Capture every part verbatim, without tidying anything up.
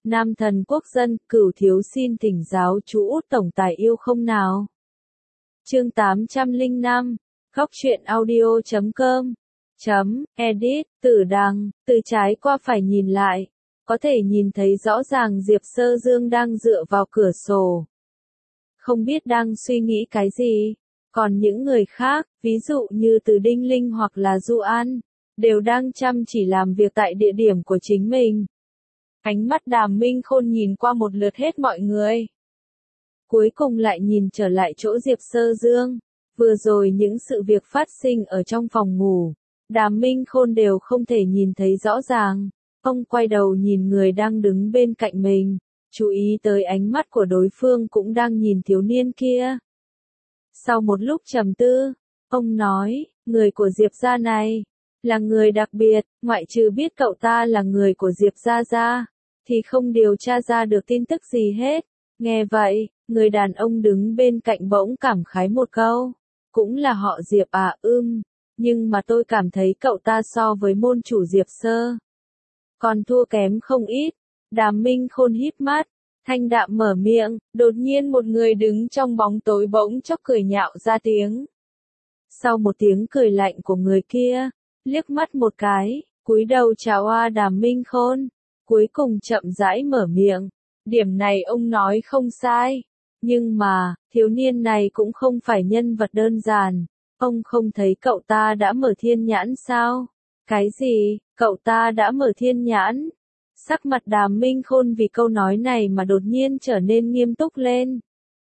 Nam thần quốc dân, Cửu thiếu xin thỉnh giáo chú Út tổng tài yêu không nào. Chương tám trăm lẻ năm, Góc truyện audio chấm com, chấm, edit, Tử Đằng, từ trái qua phải nhìn lại, có thể nhìn thấy rõ ràng Diệp Sơ Dương đang dựa vào cửa sổ. Không biết đang suy nghĩ cái gì, còn những người khác, ví dụ như Từ Đinh Linh hoặc là Du An, đều đang chăm chỉ làm việc tại địa điểm của chính mình. Ánh mắt Đàm Minh Khôn nhìn qua một lượt hết mọi người. Cuối cùng lại nhìn trở lại chỗ Diệp Sơ Dương. Vừa rồi những sự việc phát sinh ở trong phòng ngủ, Đàm Minh Khôn đều không thể nhìn thấy rõ ràng. Ông quay đầu nhìn người đang đứng bên cạnh mình, chú ý tới ánh mắt của đối phương cũng đang nhìn thiếu niên kia. Sau một lúc trầm tư, ông nói, người của Diệp gia này, là người đặc biệt, ngoại trừ biết cậu ta là người của Diệp gia gia, thì không điều tra ra được tin tức gì hết. Nghe vậy, người đàn ông đứng bên cạnh bỗng cảm khái một câu, cũng là họ Diệp à, ưm, nhưng mà tôi cảm thấy cậu ta so với môn chủ Diệp Sơ còn thua kém không ít. Đàm Minh Khôn híp mắt, thanh đạm mở miệng, đột nhiên một người đứng trong bóng tối bỗng chốc cười nhạo ra tiếng. Sau một tiếng cười lạnh của người kia, liếc mắt một cái, cúi đầu chào oa Đàm Minh Khôn, cuối cùng chậm rãi mở miệng. Điểm này ông nói không sai, nhưng mà, thiếu niên này cũng không phải nhân vật đơn giản. Ông không thấy cậu ta đã mở thiên nhãn sao? Cái gì, cậu ta đã mở thiên nhãn? Sắc mặt Đàm Minh Khôn vì câu nói này mà đột nhiên trở nên nghiêm túc lên.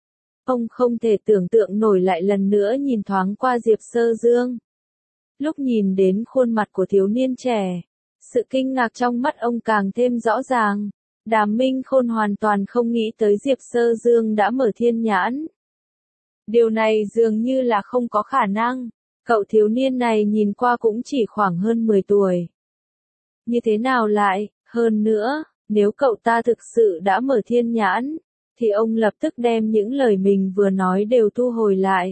Ông không thể tưởng tượng nổi, lại lần nữa nhìn thoáng qua Diệp Sơ Dương. Lúc nhìn đến khuôn mặt của thiếu niên trẻ, sự kinh ngạc trong mắt ông càng thêm rõ ràng. Đàm Minh Khôn hoàn toàn không nghĩ tới Diệp Sơ Dương đã mở thiên nhãn. Điều này dường như là không có khả năng. Cậu thiếu niên này nhìn qua cũng chỉ khoảng hơn mười tuổi. Như thế nào lại, hơn nữa, nếu cậu ta thực sự đã mở thiên nhãn, thì ông lập tức đem những lời mình vừa nói đều thu hồi lại.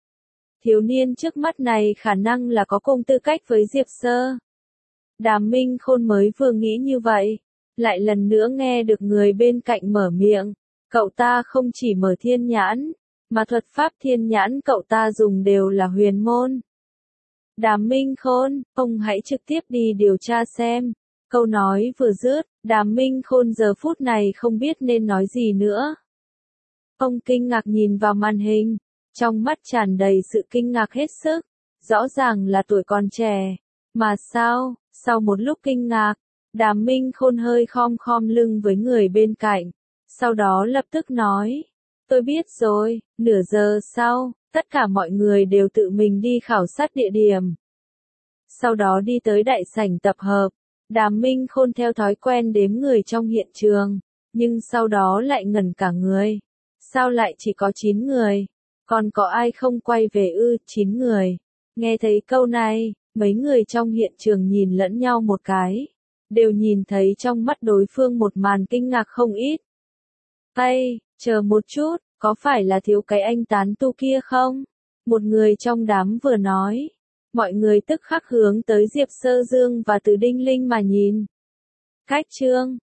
Thiếu niên trước mắt này khả năng là có cùng tư cách với Diệp Sơ. Đàm Minh Khôn mới vừa nghĩ như vậy, lại lần nữa nghe được người bên cạnh mở miệng, cậu ta không chỉ mở thiên nhãn, mà thuật pháp thiên nhãn cậu ta dùng đều là huyền môn. Đàm Minh Khôn, ông hãy trực tiếp đi điều tra xem. Câu nói vừa dứt, Đàm Minh Khôn giờ phút này không biết nên nói gì nữa. Ông kinh ngạc nhìn vào màn hình, trong mắt tràn đầy sự kinh ngạc hết sức, rõ ràng là tuổi còn trẻ. Mà sao, sau một lúc kinh ngạc, Đàm Minh Khôn hơi khom khom lưng với người bên cạnh, sau đó lập tức nói, tôi biết rồi. Nửa giờ sau, tất cả mọi người đều tự mình đi khảo sát địa điểm. Sau đó đi tới đại sảnh tập hợp, Đàm Minh Khôn theo thói quen đếm người trong hiện trường, nhưng sau đó lại ngẩn cả người. Sao lại chỉ có chín người? Còn có ai không quay về ư? chín người. Nghe thấy câu này, mấy người trong hiện trường nhìn lẫn nhau một cái, đều nhìn thấy trong mắt đối phương một màn kinh ngạc không ít. Ây, chờ một chút, có phải là thiếu cái anh tán tu kia không? Một người trong đám vừa nói. Mọi người tức khắc hướng tới Diệp Sơ Dương và Từ Đinh Linh mà nhìn. Cách chương